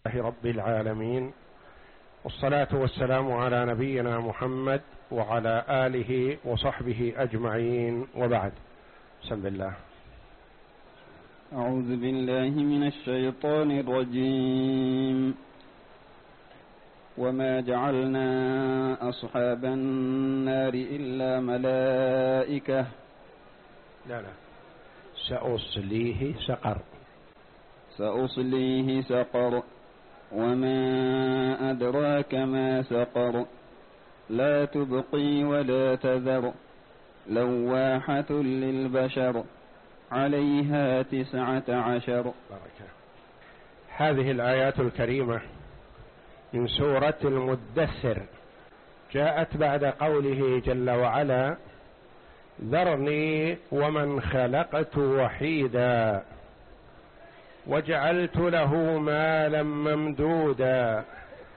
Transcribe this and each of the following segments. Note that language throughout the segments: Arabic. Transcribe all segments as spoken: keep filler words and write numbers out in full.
رب العالمين، والصلاة والسلام على نبينا محمد وعلى آله وصحبه أجمعين، وبعد. بسم الله. أعوذ بالله من الشيطان الرجيم. وما جعلنا أصحاب النار إلا ملائكة. لا لا سأصليه سقر. سأصليه سقر وما أدراك ما سقر لا تبقي ولا تذر لواحة للبشر عليها تسعة عشر. بركة. هذه الآيات الكريمة من سورة المدثر جاءت بعد قوله جل وعلا: ذرني ومن خلقت وحيدا وجعلت له مالا ممدودا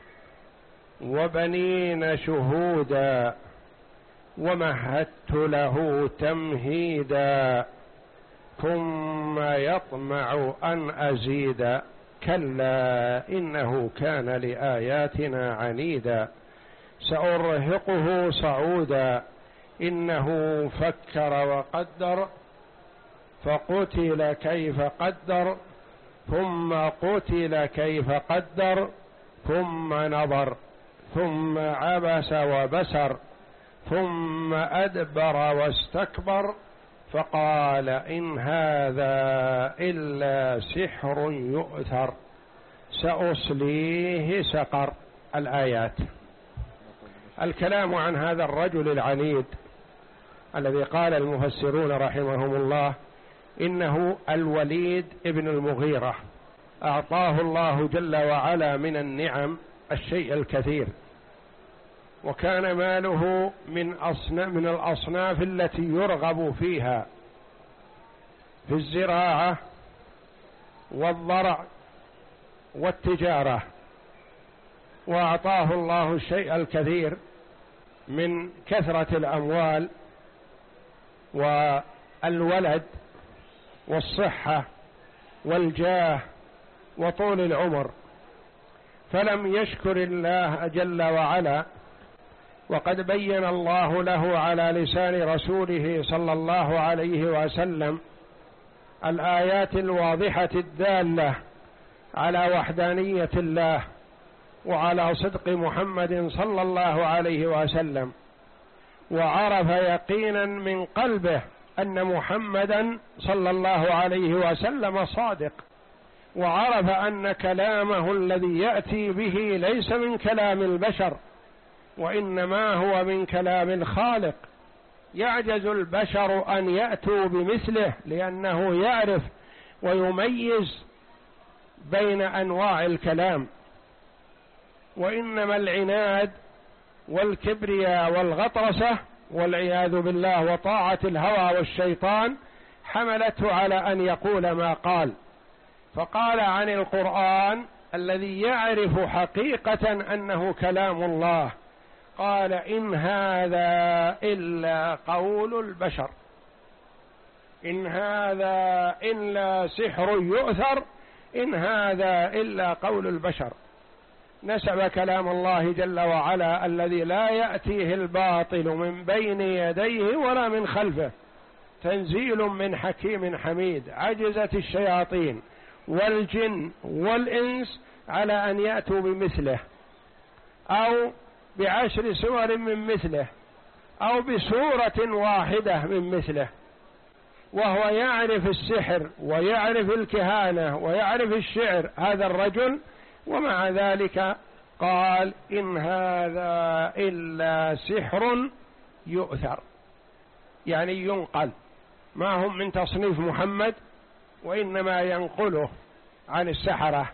وبنين شهودا ومهدت له تمهيدا ثم يطمع أن أزيد كلا إنه كان لآياتنا عنيدا سأرهقه صعودا إنه فكر وقدر فقتل كيف قدر ثم قتل كيف قدر ثم نظر ثم عبس وبسر ثم أدبر واستكبر فقال إن هذا إلا سحر يؤثر سأصليه سقر. الآيات. الكلام عن هذا الرجل العنيد الذي قال المفسرون رحمهم الله إنه الوليد ابن المغيرة، أعطاه الله جل وعلا من النعم الشيء الكثير، وكان ماله من أصناف من الأصناف التي يرغب فيها في الزراعة والضرع والتجارة، وأعطاه الله الشيء الكثير من كثرة الأموال والولد والصحة والجاه وطول العمر، فلم يشكر الله جل وعلا. وقد بين الله له على لسان رسوله صلى الله عليه وسلم الآيات الواضحة الدالة على وحدانية الله وعلى صدق محمد صلى الله عليه وسلم، وعرف يقينا من قلبه أن محمدا صلى الله عليه وسلم صادق، وعرف أن كلامه الذي يأتي به ليس من كلام البشر وإنما هو من كلام الخالق. يعجز البشر أن يأتوا بمثله لأنه يعرف ويميز بين أنواع الكلام، وإنما العناد والكبرياء والغطرسة والعياذ بالله وطاعة الهوى والشيطان حملته على أن يقول ما قال. فقال عن القرآن الذي يعرف حقيقة أنه كلام الله، قال إن هذا إلا قول البشر، إن هذا إلا سحر يؤثر، إن هذا إلا قول البشر. نسب كلام الله جل وعلا الذي لا يأتيه الباطل من بين يديه ولا من خلفه، تنزيل من حكيم حميد. عجزت الشياطين والجن والإنس على أن يأتوا بمثله أو بعشر سور من مثله أو بسورة واحدة من مثله، وهو يعرف السحر ويعرف الكهانة ويعرف الشعر هذا الرجل، ومع ذلك قال إن هذا إلا سحر يؤثر، يعني ينقل، ما هم من تصنيف محمد وإنما ينقله عن السحرة.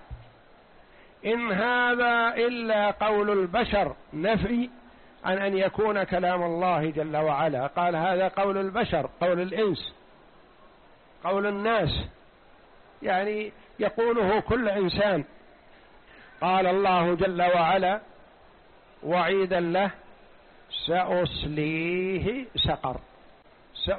إن هذا إلا قول البشر، نفي عن أن يكون كلام الله جل وعلا. قال هذا قول البشر، قول الإنس، قول الناس، يعني يقوله كل إنسان. قال الله جل وعلا وعيدا له سأصليه سقر.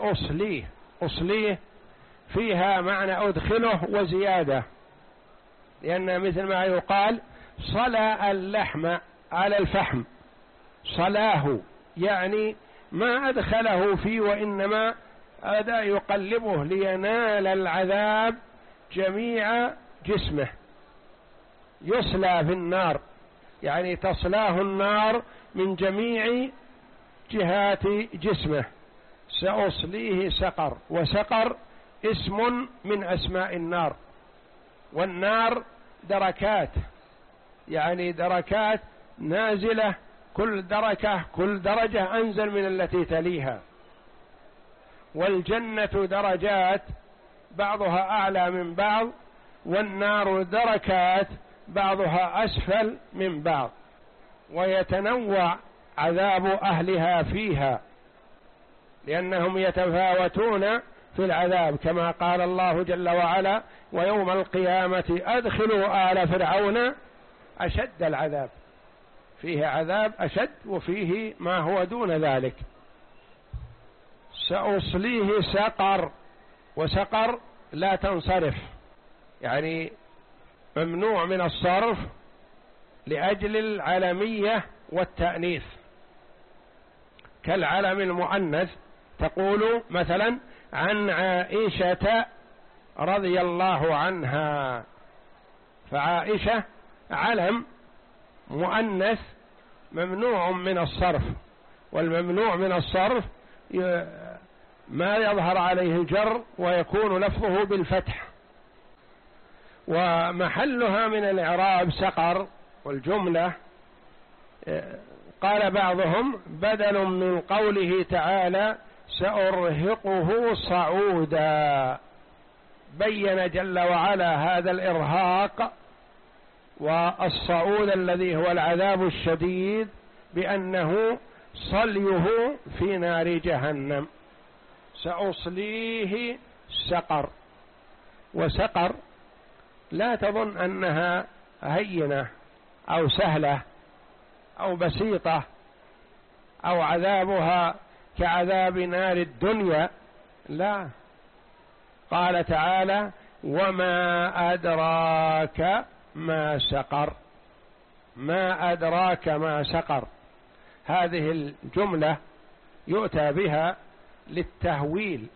سأصليه، أصليه فيها معنى أدخله وزيادة، لأن مثل ما يقال صلى اللحم على الفحم، صلاه يعني ما أدخله فيه، وإنما هذا يقلبه لينال العذاب جميع جسمه، يصلى في النار، يعني تصلاه النار من جميع جهات جسمه. سأصليه سقر، وسقر اسم من أسماء النار، والنار دركات، يعني دركات نازلة، كل دركة كل درجة أنزل من التي تليها. والجنة درجات بعضها أعلى من بعض، والنار دركات بعضها أسفل من بعض، ويتنوع عذاب أهلها فيها لأنهم يتفاوتون في العذاب، كما قال الله جل وعلا: ويوم القيامة أدخلوا آل فرعون أشد العذاب. فيه عذاب أشد وفيه ما هو دون ذلك. سأصليه سقر، وسقر لا تنصرف، يعني ممنوع من الصرف لأجل العلمية والتأنيث، كالعلم المؤنث تقول مثلا عن عائشة رضي الله عنها، فعائشة علم مؤنث ممنوع من الصرف، والممنوع من الصرف ما يظهر عليه الجر ويكون لفظه بالفتح. ومحلها من الإعراب سقر، والجملة قال بعضهم بدل من قوله تعالى سأرهقه صعودا، بين جل وعلا هذا الإرهاق والصعود الذي هو العذاب الشديد بأنه صليه في نار جهنم. سأصليه سقر، وسقر لا تظن أنها هينة أو سهلة أو بسيطة أو عذابها كعذاب نار الدنيا، لا. قال تعالى وما أدراك ما سقر، ما أدراك ما سقر. هذه الجملة يؤتى بها للتهويل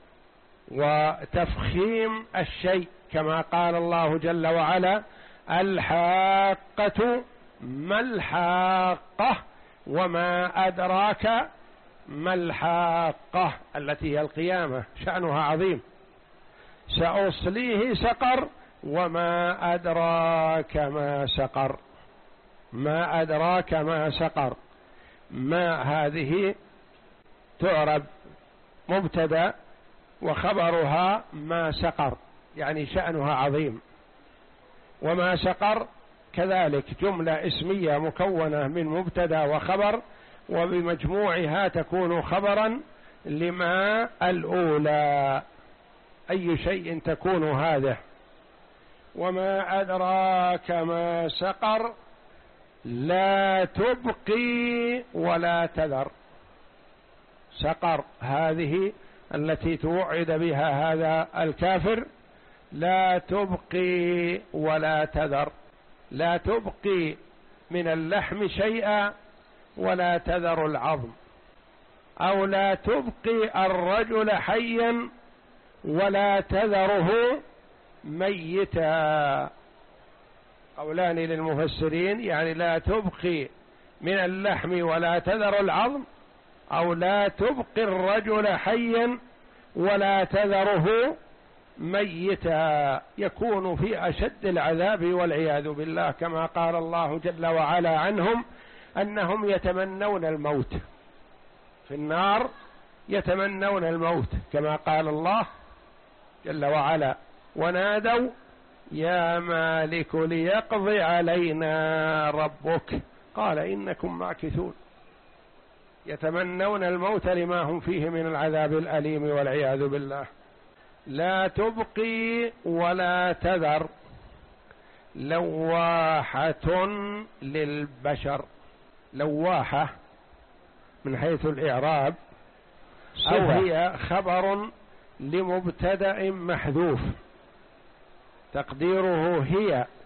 وتفخيم الشيء، كما قال الله جل وعلا الحاقة ما الحاقة وما أدراك ما الحاقة التي هي القيامة، شأنها عظيم. سأصليه سقر وما أدراك ما سقر، ما أدراك ما سقر. ما هذه تعرب مبتدأ وخبرها ما سقر، يعني شأنها عظيم. وما سقر كذلك جملة اسمية مكونة من مبتدأ وخبر، وبمجموعها تكون خبرا لما الأولى، أي شيء تكون هذه. وما أدراك ما سقر لا تبقي ولا تذر. سقر هذه التي توعد بها هذا الكافر لا تبقي ولا تذر، لا تبقي من اللحم شيئا ولا تذر العظم، أو لا تبقي الرجل حيا ولا تذره ميتا. قولان للمفسرين، يعني لا تبقي من اللحم ولا تذر العظم، أو لا تبقي الرجل حيا ولا تذره ميتا، يكون في أشد العذاب والعياذ بالله، كما قال الله جل وعلا عنهم أنهم يتمنون الموت في النار، يتمنون الموت، كما قال الله جل وعلا ونادوا يا مالك ليقضي علينا ربك قال إنكم ماكثون. يتمنون الموت لما هم فيه من العذاب الأليم والعياذ بالله. لا تبقي ولا تذر لواحة للبشر. لواحة من حيث الإعراب أو هي خبر لمبتدأ محذوف، تقديره هي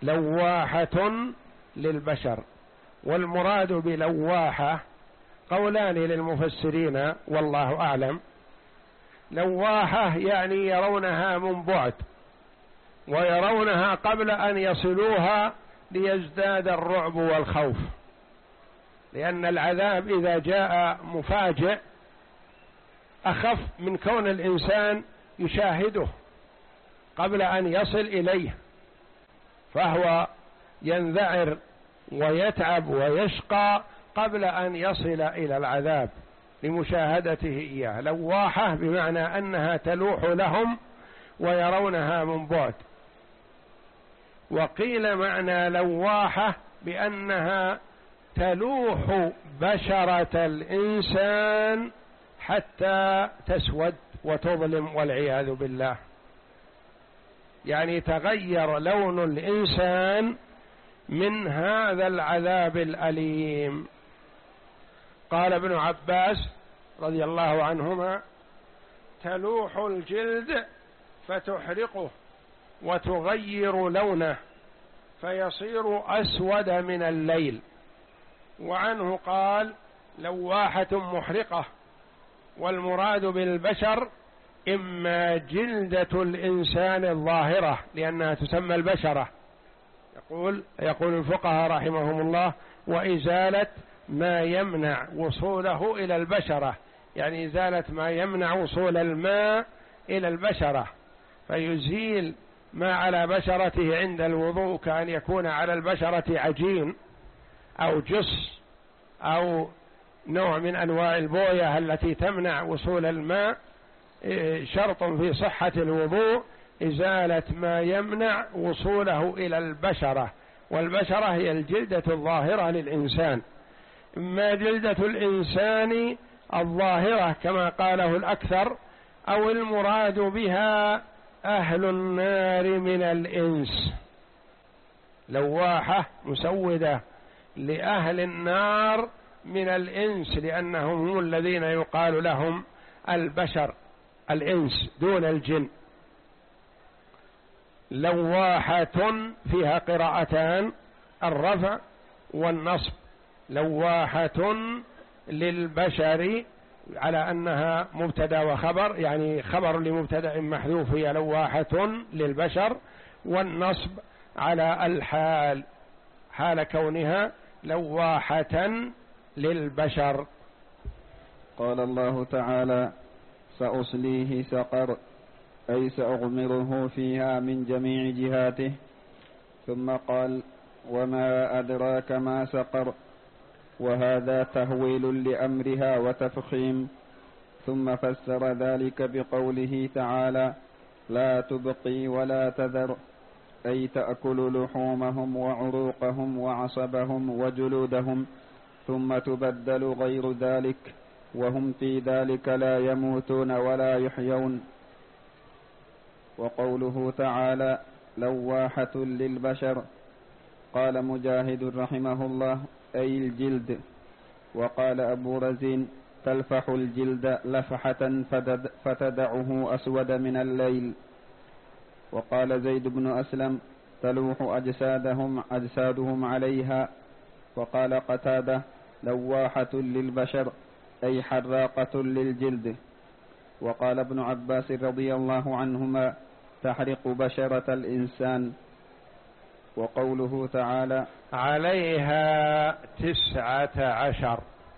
لواحة للبشر. والمراد بلواحة قولان للمفسرين والله أعلم. لواحة يعني يرونها من بعد ويرونها قبل أن يصلوها ليزداد الرعب والخوف، لأن العذاب إذا جاء مفاجئ أخف من كون الإنسان يشاهده قبل أن يصل إليه، فهو ينذعر ويتعب ويشقى قبل أن يصل إلى العذاب لمشاهدته إياه. لواحة بمعنى أنها تلوح لهم ويرونها من بعد. وقيل معنى لواحة بأنها تلوح بشرة الإنسان حتى تسود وتظلم والعياذ بالله، يعني تغير لون الإنسان من هذا العذاب الأليم. قال ابن عباس رضي الله عنهما: تلوح الجلد فتحرقه وتغير لونه فيصير أسود من الليل. وعنه قال: لواحة محرقة. والمراد بالبشر إما جلدة الإنسان الظاهرة لأنها تسمى البشرة، يقول يقول الفقهاء رحمهم الله: وإزالة ما يمنع وصوله إلى البشرة، يعني إزالة ما يمنع وصول الماء إلى البشرة، فيزيل ما على بشرته عند الوضوء كأن يكون على البشرة عجين أو جص أو نوع من أنواع البوية التي تمنع وصول الماء. شرط في صحة الوضوء إزالة ما يمنع وصوله إلى البشرة، والبشرة هي الجلدة الظاهرة للإنسان، إما جلدة الإنسان الظاهرة كما قاله الأكثر، أو المراد بها أهل النار من الإنس. لواحة مسودة لأهل النار من الإنس، لأنهم هم الذين يقال لهم البشر الإنس دون الجن. لواحة فيها قراءتان، الرفع والنصب. لواحة للبشر على أنها مبتدأ وخبر، يعني خبر لمبتدأ محذوف، هي لواحة للبشر. والنصب على الحال، حال كونها لواحة للبشر. قال الله تعالى: سأصليه سقر، أي سأغمره فيها من جميع جهاته. ثم قال: وما أدراك ما سقر، وهذا تهويل لأمرها وتفخيم. ثم فسر ذلك بقوله تعالى: لا تبقي ولا تذر، أي تأكل لحومهم وعروقهم وعصبهم وجلودهم، ثم تبدل غير ذلك، وهم في ذلك لا يموتون ولا يحيون. وقوله تعالى: لواحة للبشر، قال مجاهد رحمه الله: أي الجلد. وقال أبو رزين: تلفح الجلد لفحة فتدعه أسود من الليل. وقال زيد بن أسلم: تلوح أجسادهم أجسادهم عليها. وقال قتادة: لواحة للبشر، أي حراقة للجلد. وقال ابن عباس رضي الله عنهما: تحرق بشرة الإنسان. وقوله تعالى: عليها تسعة عشر،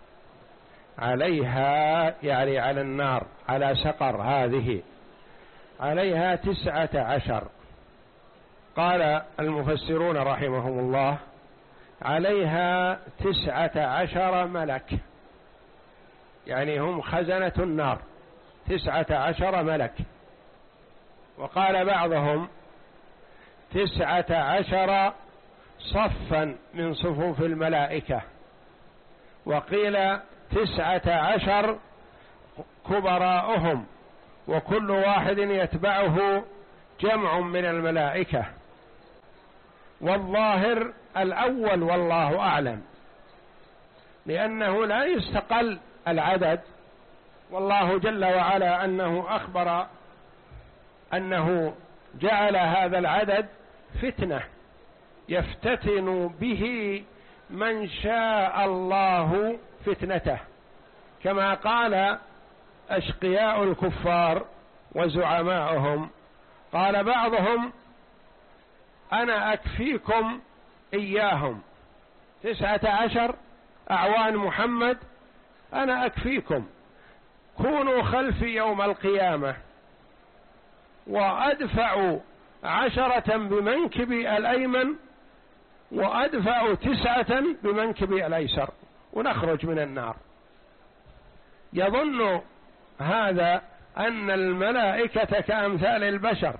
عليها يعني على النار، على سقر هذه، عليها تسعة عشر. قال المفسرون رحمهم الله: عليها تسعة عشر ملك، يعني هم خزنة النار، تسعة عشر ملك. وقال بعضهم: تسعة عشر صفا من صفوف الملائكة. وقيل تسعة عشر كبراءهم، وكل واحد يتبعه جمع من الملائكة. والظاهر الأول والله أعلم، لأنه لا يستقل العدد، والله جل وعلا أنه أخبر أنه جعل هذا العدد فتنة يفتتن به من شاء الله فتنته، كما قال أشقياء الكفار وزعماؤهم، قال بعضهم أنا أكفيكم إياهم، تسعة عشر أعوان محمد أنا أكفيكم، كونوا خلفي يوم القيامة وأدفع عشرة بمنكبي الأيمن وأدفع تسعة بمنكبي الأيسر ونخرج من النار. يظن هذا أن الملائكة كأمثال البشر.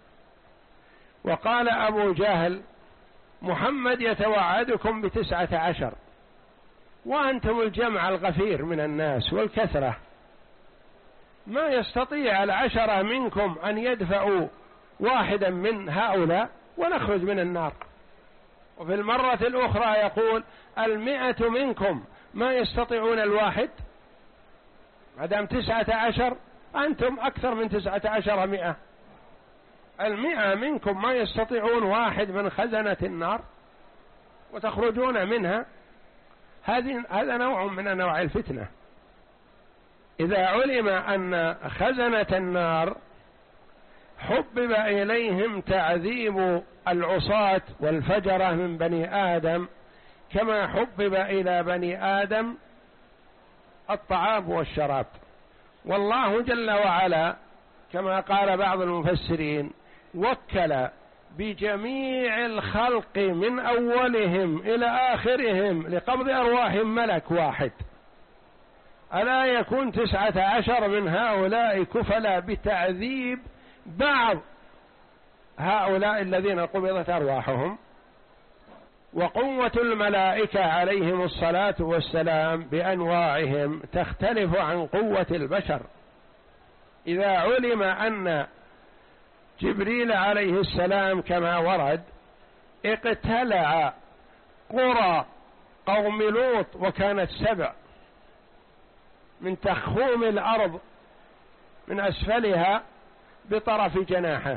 وقال أبو جهل محمد يتوعدكم بتسعة عشر وأنتم الجمع الغفير من الناس والكثرة، ما يستطيع العشرة منكم أن يدفعوا واحدا من هؤلاء ونخرج من النار. وفي المرة الأخرى يقول المئة منكم ما يستطيعون الواحد، مادام تسعة عشر أنتم أكثر من تسعة عشر مئة، المئة منكم ما يستطيعون واحد من خزنة النار وتخرجون منها. هذه هذا نوع من أنواع الفتنة. إذا علم أن خزنة النار حبب إليهم تعذيب العصاة والفجرة من بني آدم كما حبب إلى بني آدم الطعام والشراب. والله جل وعلا كما قال بعض المفسرين وكل بجميع الخلق من أولهم إلى آخرهم لقبض أرواحهم ملك واحد، ألا يكون تسعة عشر من هؤلاء كفلا بتعذيب بعض هؤلاء الذين قبضت أرواحهم. وقوة الملائكة عليهم الصلاة والسلام بأنواعهم تختلف عن قوة البشر. إذا علم أن جبريل عليه السلام كما ورد اقتلع قرى قوم لوط وكانت سبع من تخوم الأرض من أسفلها بطرف جناحه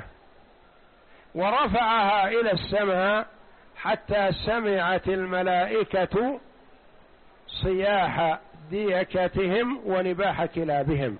ورفعها إلى السماء حتى سمعت الملائكة صياح ديكتهم ونباح كلابهم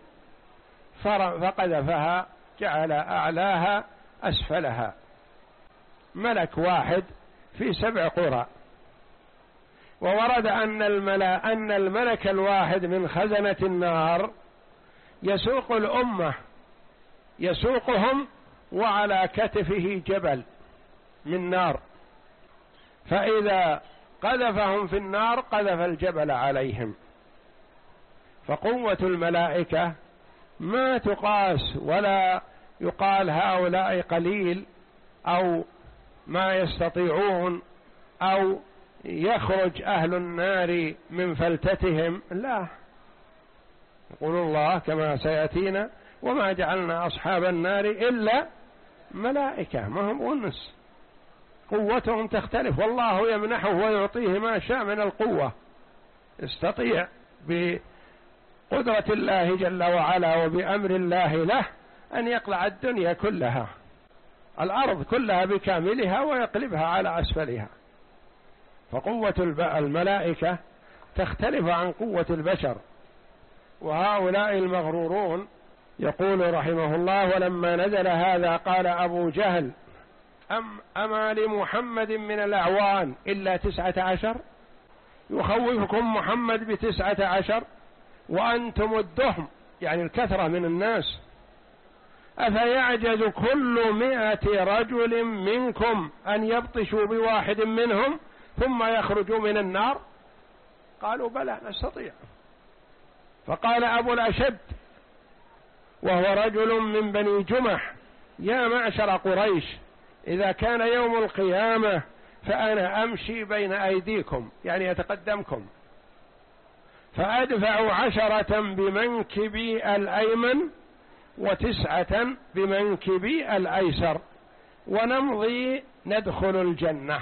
فقذفها جعل أعلاها أسفلها، ملك واحد في سبع قرى. وورد أن الملا أن الملك الواحد من خزنة النار يسوق الأمة يسوقهم وعلى كتفه جبل من نار، فإذا قذفهم في النار قذف الجبل عليهم. فقوة الملائكة ما تقاس ولا يقال هؤلاء قليل أو ما يستطيعون أو يخرج أهل النار من فلتتهم، لا. يقول الله كما سيأتينا وما جعلنا أصحاب النار إلا ملائكة ما هم أنس، قوتهم تختلف والله يمنحه ويعطيه ما شاء من القوة، يستطيع بقدرة الله جل وعلا وبأمر الله له أن يقلع الدنيا كلها الأرض كلها بكاملها ويقلبها على أسفلها. فقوة الملائكة تختلف عن قوة البشر. وهؤلاء المغرورون يقول رحمه الله ولما نزل هذا قال أبو جهل أم أما لمحمد من الأعوان إلا تسعة عشر، يخوفكم محمد بتسعة عشر وأنتم الدهم يعني الكثرة من الناس، أفيعجز كل مئة رجل منكم أن يبطشوا بواحد منهم ثم يخرجوا من النار؟ قالوا بلى نستطيع. فقال أبو الأشد وهو رجل من بني جمح يا معشر قريش إذا كان يوم القيامة فأنا أمشي بين أيديكم يعني يتقدمكم فأدفع عشرة بمنكبي الأيمن وتسعة بمنكبي الأيسر ونمضي ندخل الجنة.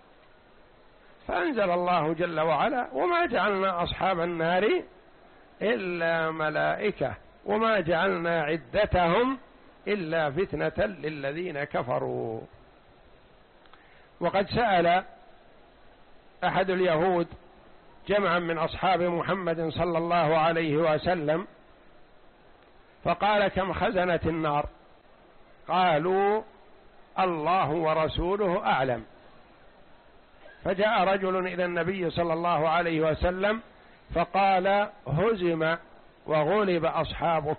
فأنزل الله جل وعلا وما جعلنا أصحاب النار إلا ملائكة وما جعلنا عدتهم إلا فتنة للذين كفروا. وقد سأل أحد اليهود جمعا من أصحاب محمد صلى الله عليه وسلم فقال: كم خزنة النار؟ قالوا: الله ورسوله أعلم. فجاء رجل إلى النبي صلى الله عليه وسلم فقال: هزم وغلب أصحابك.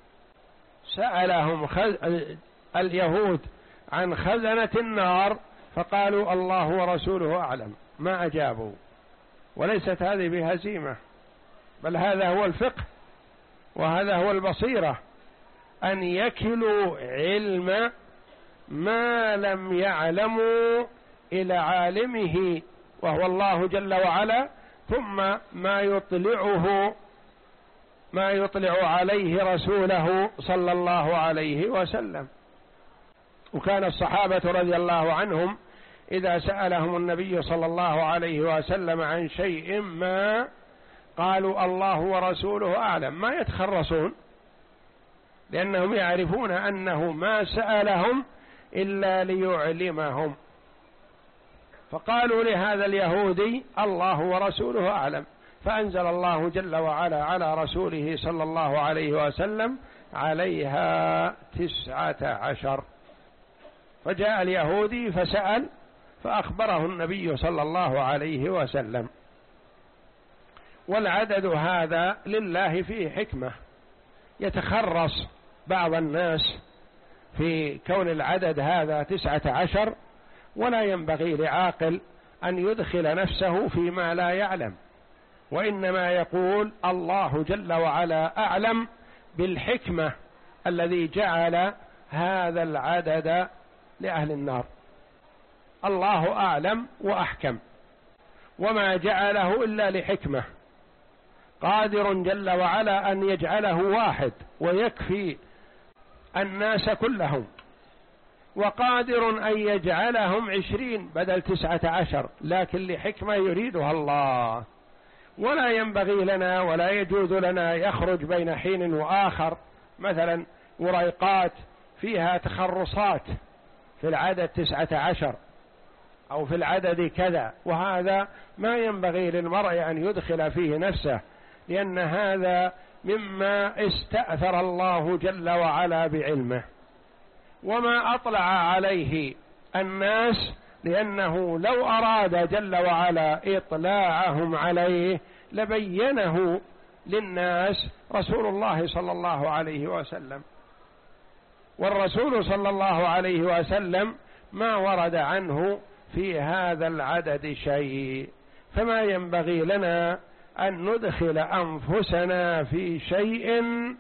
سألهم خز... اليهود عن خزنة النار فقالوا: الله ورسوله أعلم، ما أجابوا. وليست هذه بهزيمة، بل هذا هو الفقه وهذا هو البصيرة، أن يكلوا علم ما لم يعلموا إلى عالمه وهو الله جل وعلا، ثم ما يطلعه ما يطلع عليه رسوله صلى الله عليه وسلم. وكان الصحابة رضي الله عنهم إذا سألهم النبي صلى الله عليه وسلم عن شيء ما قالوا: الله ورسوله أعلم، ما يتخرصون، لأنهم يعرفون أنه ما سألهم إلا ليعلمهم. فقالوا لهذا اليهودي: الله ورسوله أعلم، فأنزل الله جل وعلا على رسوله صلى الله عليه وسلم: عليها تسعة عشر. فجاء اليهودي فسأل فأخبره النبي صلى الله عليه وسلم. والعدد هذا لله فيه حكمة، يتخرص بعض الناس في كون العدد هذا تسعة عشر، ولا ينبغي لعاقل أن يدخل نفسه فيما لا يعلم، وإنما يقول: الله جل وعلا أعلم بالحكمة الذي جعل هذا العدد لأهل النار، الله أعلم وأحكم، وما جعله إلا لحكمة، قادر جل وعلا أن يجعله واحد ويكفي الناس كلهم، وقادر أن يجعلهم عشرين بدل تسعة عشر، لكن لحكمة يريدها الله. ولا ينبغي لنا ولا يجوز لنا يخرج بين حين وآخر مثلا وريقات فيها تخرصات في العدد تسعة عشر أو في العدد كذا، وهذا ما ينبغي للمرء أن يدخل فيه نفسه، لأن هذا مما استأثر الله جل وعلا بعلمه وما أطلع عليه الناس، لأنه لو أراد جل وعلا إطلاعهم عليه لبينه للناس رسول الله صلى الله عليه وسلم. والرسول صلى الله عليه وسلم ما ورد عنه في هذا العدد شيء، فما ينبغي لنا أن ندخل أنفسنا في شيء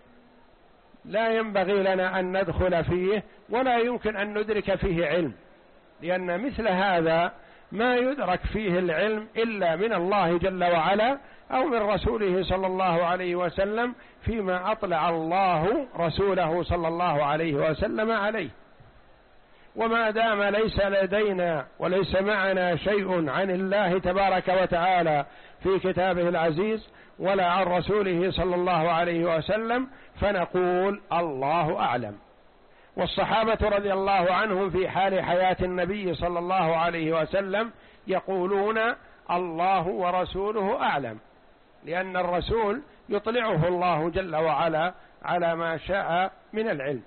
لا ينبغي لنا أن ندخل فيه ولا يمكن أن ندرك فيه علم، لأن مثل هذا ما يدرك فيه العلم إلا من الله جل وعلا أو من رسوله صلى الله عليه وسلم فيما أطلع الله رسوله صلى الله عليه وسلم عليه. وما دام ليس لدينا وليس معنا شيء عن الله تبارك وتعالى في كتابه العزيز ولا عن رسوله صلى الله عليه وسلم فنقول الله أعلم. والصحابة رضي الله عنهم في حال حياة النبي صلى الله عليه وسلم يقولون الله ورسوله أعلم، لأن الرسول يطلعه الله جل وعلا على ما شاء من العلم.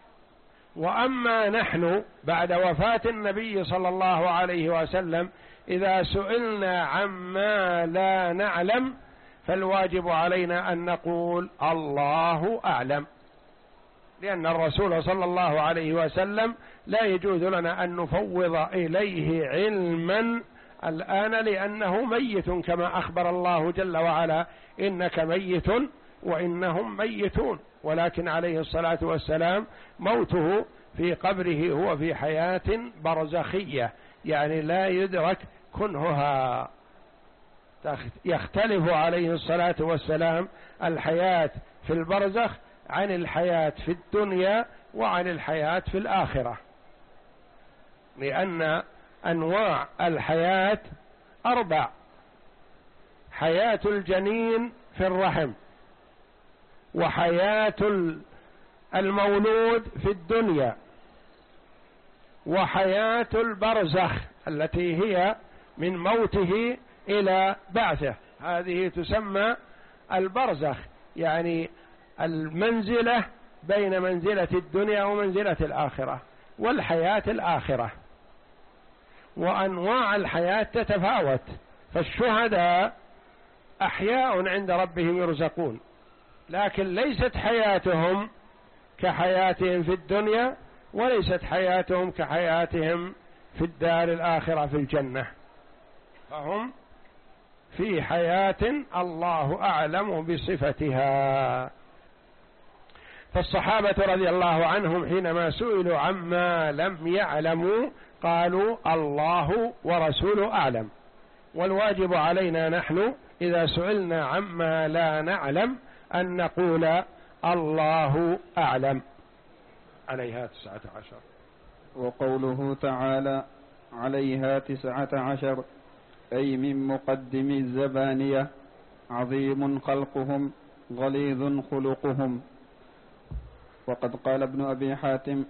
وأما نحن بعد وفاة النبي صلى الله عليه وسلم إذا سئلنا عما لا نعلم فالواجب علينا أن نقول الله أعلم، لأن الرسول صلى الله عليه وسلم لا يجوز لنا أن نفوض إليه علما الآن لأنه ميت، كما أخبر الله جل وعلا: إنك ميت وإنهم ميتون. ولكن عليه الصلاة والسلام موته في قبره هو في حياة برزخية، يعني لا يدرك كنهها، يختلف عليه الصلاة والسلام الحياة في البرزخ عن الحياة في الدنيا وعن الحياة في الآخرة، لأن أنواع الحياة أربع: حياة الجنين في الرحم، وحياة المولود في الدنيا، وحياة البرزخ التي هي من موته إلى بعثه، هذه تسمى البرزخ، يعني المنزلة بين منزلة الدنيا ومنزلة الآخرة والحياة الآخرة. وأنواع الحياة تتفاوت، فالشهداء أحياء عند ربهم يرزقون، لكن ليست حياتهم كحياتهم في الدنيا، وليست حياتهم كحياتهم في الدار الآخرة في الجنة، فهم في حياة الله أعلم بصفتها. فالصحابة رضي الله عنهم حينما سئلوا عما لم يعلموا قالوا الله ورسوله أعلم، والواجب علينا نحن إذا سئلنا عما لا نعلم أن نقول الله أعلم. عليها تسعة عشر. وقوله تعالى عليها تسعة عشر أي من مقدم الزبانية، عظيم خلقهم غليظ خلقهم. وقد قال ابن أبي حاتم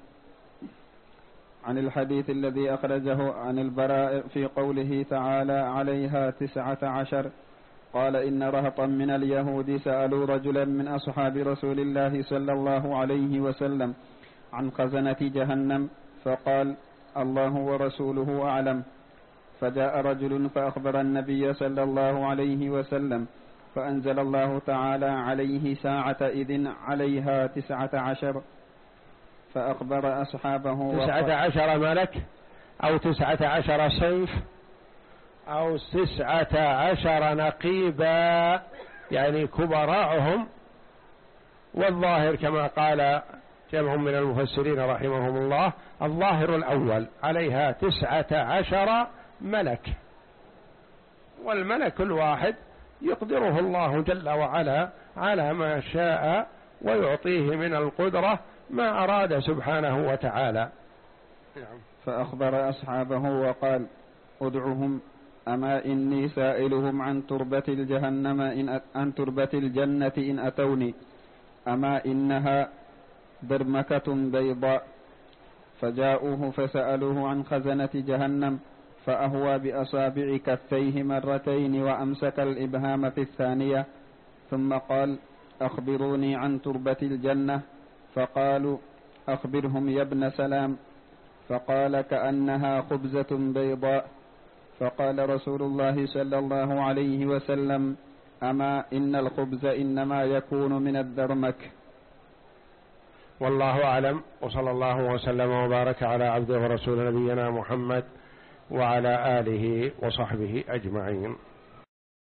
عن الحديث الذي أخرجه عن البراء في قوله تعالى عليها تسعة عشر، قال إن رهطا من اليهود سألوا رجلا من أصحاب رسول الله صلى الله عليه وسلم عن خزنة جهنم، فقال الله ورسوله أعلم. فجاء رجل فأخبر النبي صلى الله عليه وسلم، فأنزل الله تعالى عليه ساعة إذن عليها تسعة عشر، فأخبر أصحابه تسعة عشر ملك أو تسعة عشر صنف أو تسعة عشر نقيبا، يعني كبراءهم. والظاهر كما قال جمع من المفسرين رحمهم الله، الظاهر الأول عليها تسعة عشر ملك، والملك الواحد يقدره الله جل وعلا على ما شاء ويعطيه من القدرة ما أراد سبحانه وتعالى. فأخبر أصحابه وقال ادعهم، أما إني سائلهم عن تربة الجهنم إن عن تربة الجنة إن أتوني، أما إنها درمكة بيضاء. فجاءوه فسألوه عن خزنة جهنم، فأهوى بأصابع كفيه مرتين وأمسك الإبهام في الثانية، ثم قال أخبروني عن تربة الجنة. فقالوا أخبرهم يا ابن سلام. فقال كأنها خبزة بيضاء. فقال رسول الله صلى الله عليه وسلم أما إن الخبز إنما يكون من الدرمك. والله أعلم، وصلى الله وسلم وبارك على عبده ورسول نبينا محمد وعلى آله وصحبه أجمعين.